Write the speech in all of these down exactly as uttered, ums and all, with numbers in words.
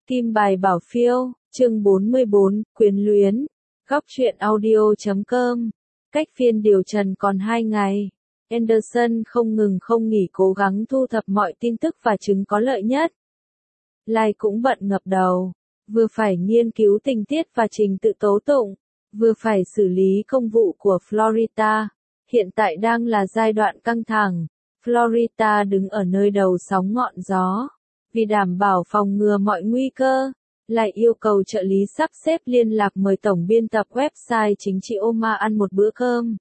Kim bài bảo phiêu, chương bốn mươi bốn, quyến luyến. Góc truyện audio chấm com. Cách phiên điều trần còn hai ngày. Anderson không ngừng không nghỉ cố gắng thu thập mọi tin tức và chứng có lợi nhất. Lai cũng bận ngập đầu, vừa phải nghiên cứu tình tiết và trình tự tố tụng, vừa phải xử lý công vụ của Florida. Hiện tại đang là giai đoạn căng thẳng. Florida đứng ở nơi đầu sóng ngọn gió. Vì đảm bảo phòng ngừa mọi nguy cơ, lại yêu cầu trợ lý sắp xếp liên lạc mời tổng biên tập website chính trị Omaha ăn một bữa cơm.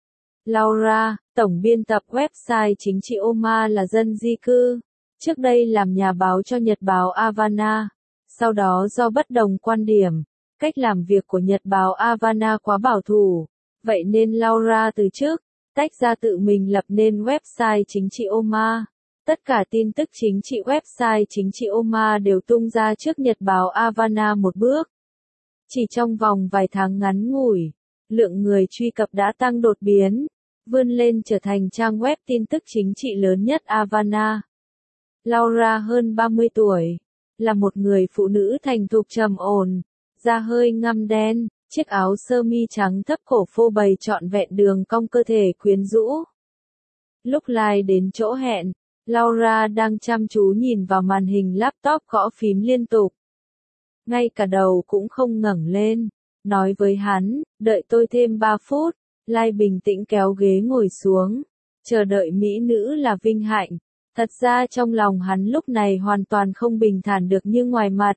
Laura, tổng biên tập website chính trị Omaha là dân di cư, trước đây làm nhà báo cho Nhật báo Havana, sau đó do bất đồng quan điểm, cách làm việc của Nhật báo Havana quá bảo thủ, vậy nên Laura từ chức, tách ra tự mình lập nên website chính trị Omaha. Tất cả tin tức chính trị website chính trị Omaha đều tung ra trước Nhật báo Havana một bước. Chỉ trong vòng vài tháng ngắn ngủi, lượng người truy cập đã tăng đột biến, vươn lên trở thành trang web tin tức chính trị lớn nhất Havana. Laura hơn ba mươi tuổi, là một người phụ nữ thành thục trầm ổn, da hơi ngăm đen, chiếc áo sơ mi trắng thấp cổ phô bày trọn vẹn đường cong cơ thể quyến rũ. Lúc Lai đến chỗ hẹn, Laura đang chăm chú nhìn vào màn hình laptop gõ phím liên tục. Ngay cả đầu cũng không ngẩng lên, nói với hắn, đợi tôi thêm ba phút, Lai bình tĩnh kéo ghế ngồi xuống, chờ đợi mỹ nữ là vinh hạnh. Thật ra trong lòng hắn lúc này hoàn toàn không bình thản được như ngoài mặt.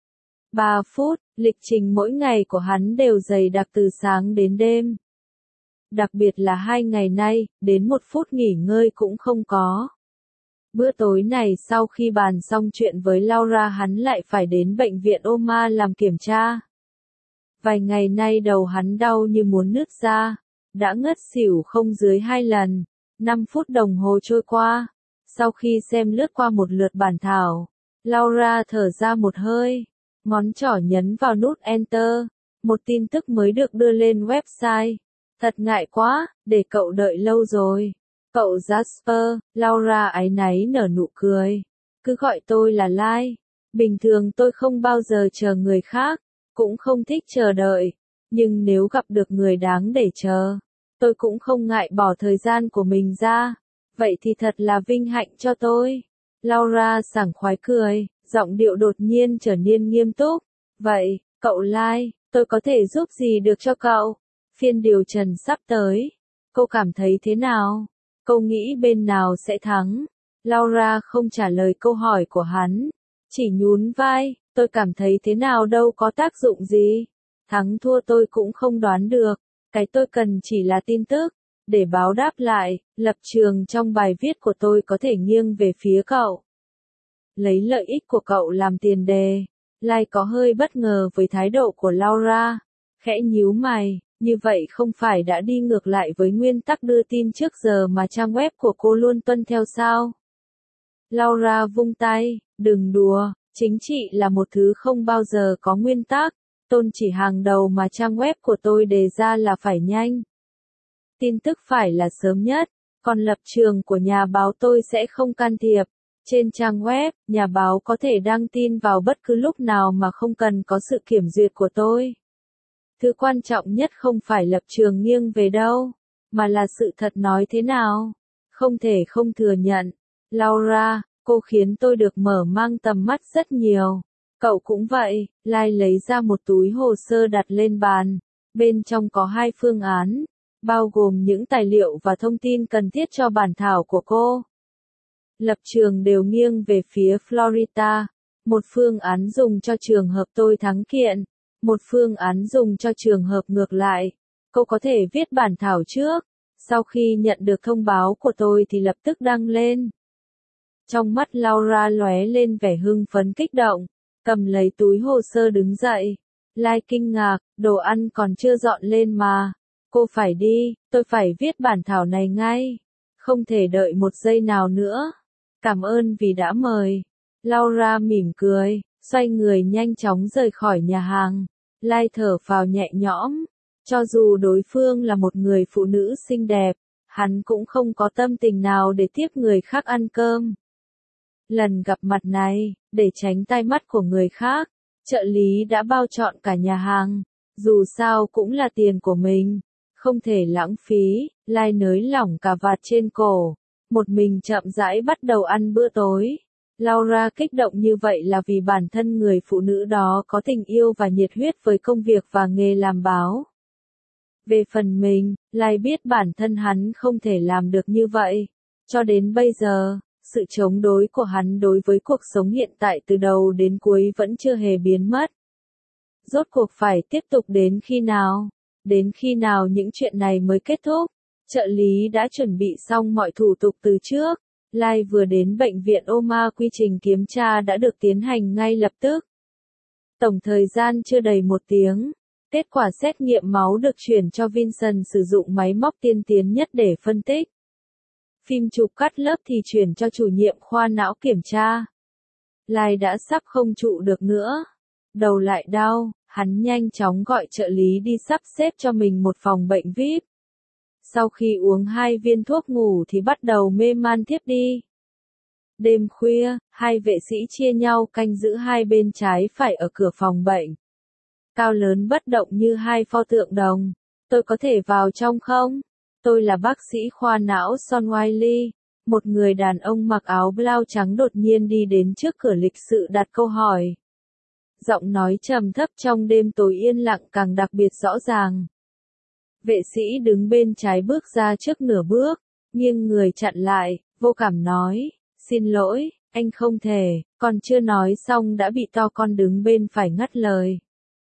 Ba phút, lịch trình mỗi ngày của hắn đều dày đặc từ sáng đến đêm. Đặc biệt là hai ngày nay, đến một phút nghỉ ngơi cũng không có. Bữa tối này sau khi bàn xong chuyện với Laura hắn lại phải đến bệnh viện Omaha làm kiểm tra. Vài ngày nay đầu hắn đau như muốn nứt ra, đã ngất xỉu không dưới hai lần. Năm phút đồng hồ trôi qua, sau khi xem lướt qua một lượt bản thảo, Laura thở ra một hơi, ngón trỏ nhấn vào nút Enter, một tin tức mới được đưa lên website. Thật ngại quá, để cậu đợi lâu rồi. Cậu Jasper, Laura áy náy nở nụ cười. Cứ gọi tôi là Lai. Bình thường tôi không bao giờ chờ người khác, cũng không thích chờ đợi. Nhưng nếu gặp được người đáng để chờ, tôi cũng không ngại bỏ thời gian của mình ra. Vậy thì thật là vinh hạnh cho tôi. Laura sảng khoái cười, giọng điệu đột nhiên trở nên nghiêm túc. Vậy, cậu Lai, tôi có thể giúp gì được cho cậu? Phiên điều trần sắp tới. Cô cảm thấy thế nào? Cô nghĩ bên nào sẽ thắng? Laura không trả lời câu hỏi của hắn, chỉ nhún vai, tôi cảm thấy thế nào đâu có tác dụng gì. Thắng thua tôi cũng không đoán được, cái tôi cần chỉ là tin tức. Để báo đáp lại, lập trường trong bài viết của tôi có thể nghiêng về phía cậu. Lấy lợi ích của cậu làm tiền đề. Lai có hơi bất ngờ với thái độ của Laura, khẽ nhíu mày. Như vậy không phải đã đi ngược lại với nguyên tắc đưa tin trước giờ mà trang web của cô luôn tuân theo sao? Laura vung tay, đừng đùa, chính trị là một thứ không bao giờ có nguyên tắc, tôn chỉ hàng đầu mà trang web của tôi đề ra là phải nhanh. Tin tức phải là sớm nhất, còn lập trường của nhà báo tôi sẽ không can thiệp. Trên trang web, nhà báo có thể đăng tin vào bất cứ lúc nào mà không cần có sự kiểm duyệt của tôi. Thứ quan trọng nhất không phải lập trường nghiêng về đâu, mà là sự thật nói thế nào. Không thể không thừa nhận. Laura, cô khiến tôi được mở mang tầm mắt rất nhiều. Cậu cũng vậy. Lai lấy ra một túi hồ sơ đặt lên bàn. Bên trong có hai phương án, bao gồm những tài liệu và thông tin cần thiết cho bản thảo của cô. Lập trường đều nghiêng về phía Florida. Một phương án dùng cho trường hợp tôi thắng kiện. Một phương án dùng cho trường hợp ngược lại. Cô có thể viết bản thảo trước, sau khi nhận được thông báo của tôi thì lập tức đăng lên. Trong mắt Laura lóe lên vẻ hưng phấn kích động, cầm lấy túi hồ sơ đứng dậy. Lai kinh ngạc, đồ ăn còn chưa dọn lên mà. Cô phải đi, tôi phải viết bản thảo này ngay. Không thể đợi một giây nào nữa. Cảm ơn vì đã mời. Laura mỉm cười, xoay người nhanh chóng rời khỏi nhà hàng. Lai thở phào nhẹ nhõm, cho dù đối phương là một người phụ nữ xinh đẹp, hắn cũng không có tâm tình nào để tiếp người khác ăn cơm. Lần gặp mặt này, để tránh tai mắt của người khác, trợ lý đã bao trọn cả nhà hàng. Dù sao cũng là tiền của mình, không thể lãng phí. Lai nới lỏng cà vạt trên cổ, một mình chậm rãi bắt đầu ăn bữa tối. Laura kích động như vậy là vì bản thân người phụ nữ đó có tình yêu và nhiệt huyết với công việc và nghề làm báo. Về phần mình, Lai biết bản thân hắn không thể làm được như vậy. Cho đến bây giờ, sự chống đối của hắn đối với cuộc sống hiện tại từ đầu đến cuối vẫn chưa hề biến mất. Rốt cuộc phải tiếp tục đến khi nào? Đến khi nào những chuyện này mới kết thúc? Trợ lý đã chuẩn bị xong mọi thủ tục từ trước. Lai vừa đến bệnh viện Oma, quy trình kiểm tra đã được tiến hành ngay lập tức. Tổng thời gian chưa đầy một tiếng. Kết quả xét nghiệm máu được chuyển cho Vincent sử dụng máy móc tiên tiến nhất để phân tích. Phim chụp cắt lớp thì chuyển cho chủ nhiệm khoa não kiểm tra. Lai đã sắp không trụ được nữa. Đầu lại đau, hắn nhanh chóng gọi trợ lý đi sắp xếp cho mình một phòng bệnh vi ai pi. Sau khi uống hai viên thuốc ngủ thì bắt đầu mê man thiếp đi. Đêm khuya, hai vệ sĩ chia nhau canh giữ hai bên trái phải ở cửa phòng bệnh. Cao lớn bất động như hai pho tượng đồng. Tôi có thể vào trong không? Tôi là bác sĩ khoa não Son Wiley. Một người đàn ông mặc áo blau trắng đột nhiên đi đến trước cửa lịch sự đặt câu hỏi. Giọng nói trầm thấp trong đêm tối yên lặng càng đặc biệt rõ ràng. Vệ sĩ đứng bên trái bước ra trước nửa bước, nghiêng người chặn lại, vô cảm nói, xin lỗi, anh không thể, còn chưa nói xong đã bị to con đứng bên phải ngắt lời.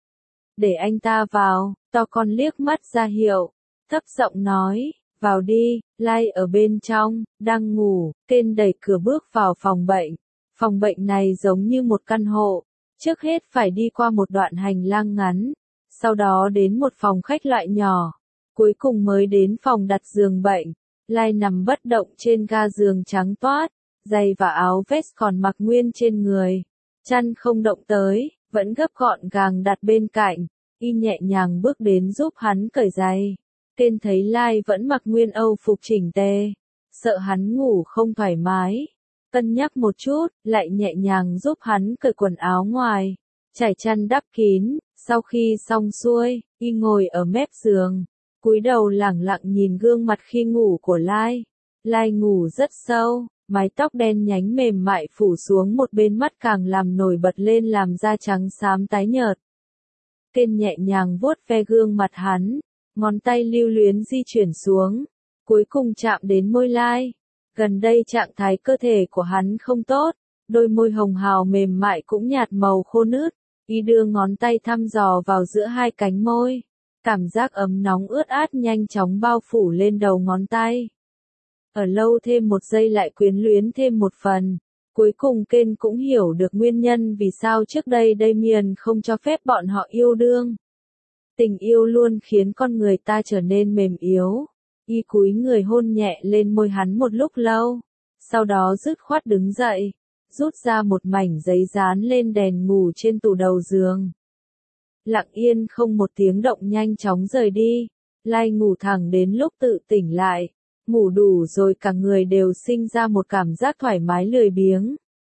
Để anh ta vào, to con liếc mắt ra hiệu, thấp giọng nói, vào đi. Lai ở bên trong, đang ngủ, Ken đẩy cửa bước vào phòng bệnh. Phòng bệnh này giống như một căn hộ, trước hết phải đi qua một đoạn hành lang ngắn, sau đó đến một phòng khách loại nhỏ, cuối cùng mới đến phòng đặt giường bệnh. Lai nằm bất động trên ga giường trắng toát, giày và áo vest còn mặc nguyên trên người, chăn không động tới, vẫn gấp gọn gàng đặt bên cạnh. Y nhẹ nhàng bước đến giúp hắn cởi giày. Ken thấy Lai vẫn mặc nguyên âu phục chỉnh tề, sợ hắn ngủ không thoải mái, cân nhắc một chút, lại nhẹ nhàng giúp hắn cởi quần áo ngoài, trải chăn đắp kín. Sau khi xong xuôi, Y ngồi ở mép giường, cúi đầu lẳng lặng nhìn gương mặt khi ngủ của Lai. Lai ngủ rất sâu, mái tóc đen nhánh mềm mại phủ xuống một bên mắt càng làm nổi bật lên làm da trắng xám tái nhợt. Ken nhẹ nhàng vuốt ve gương mặt hắn, ngón tay lưu luyến di chuyển xuống, cuối cùng chạm đến môi Lai. Gần đây trạng thái cơ thể của hắn không tốt, đôi môi hồng hào mềm mại cũng nhạt màu khô nứt. Y đưa ngón tay thăm dò vào giữa hai cánh môi, cảm giác ấm nóng ướt át nhanh chóng bao phủ lên đầu ngón tay. Ở lâu thêm một giây lại quyến luyến thêm một phần. Cuối cùng Ken cũng hiểu được nguyên nhân vì sao trước đây Damien không cho phép bọn họ yêu đương. Tình yêu luôn khiến con người ta trở nên mềm yếu. Y cúi người hôn nhẹ lên môi hắn một lúc lâu, sau đó dứt khoát đứng dậy, rút ra một mảnh giấy dán lên đèn ngủ trên tủ đầu giường. Lặng yên không một tiếng động nhanh chóng rời đi. Lai ngủ thẳng đến lúc tự tỉnh lại. Ngủ đủ rồi cả người đều sinh ra một cảm giác thoải mái lười biếng.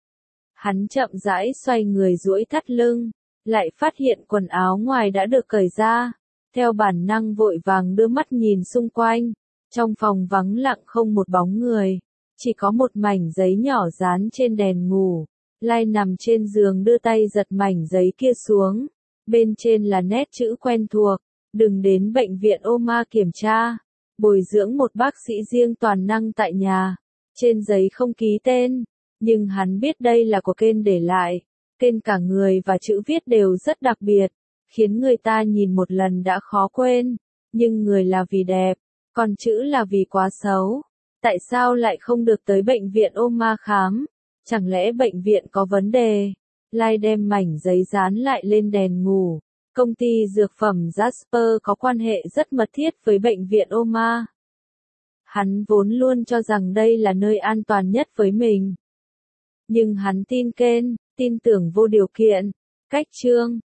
Hắn chậm rãi xoay người duỗi thắt lưng, lại phát hiện quần áo ngoài đã được cởi ra. Theo bản năng vội vàng đưa mắt nhìn xung quanh. Trong phòng vắng lặng không một bóng người, chỉ có một mảnh giấy nhỏ dán trên đèn ngủ. Lai nằm trên giường đưa tay giật mảnh giấy kia xuống. Bên trên là nét chữ quen thuộc, đừng đến bệnh viện Oma kiểm tra. Bồi dưỡng một bác sĩ riêng toàn năng tại nhà. Trên giấy không ký tên, nhưng hắn biết đây là của Ken để lại. Ken cả người và chữ viết đều rất đặc biệt, khiến người ta nhìn một lần đã khó quên. Nhưng người là vì đẹp, còn chữ là vì quá xấu. Tại sao lại không được tới bệnh viện Oma khám? Chẳng lẽ bệnh viện có vấn đề? Lai đem mảnh giấy dán lại lên đèn ngủ. Công ty dược phẩm Jasper có quan hệ rất mật thiết với bệnh viện Oma. Hắn vốn luôn cho rằng đây là nơi an toàn nhất với mình. Nhưng hắn tin Ken, tin tưởng vô điều kiện. Cách chương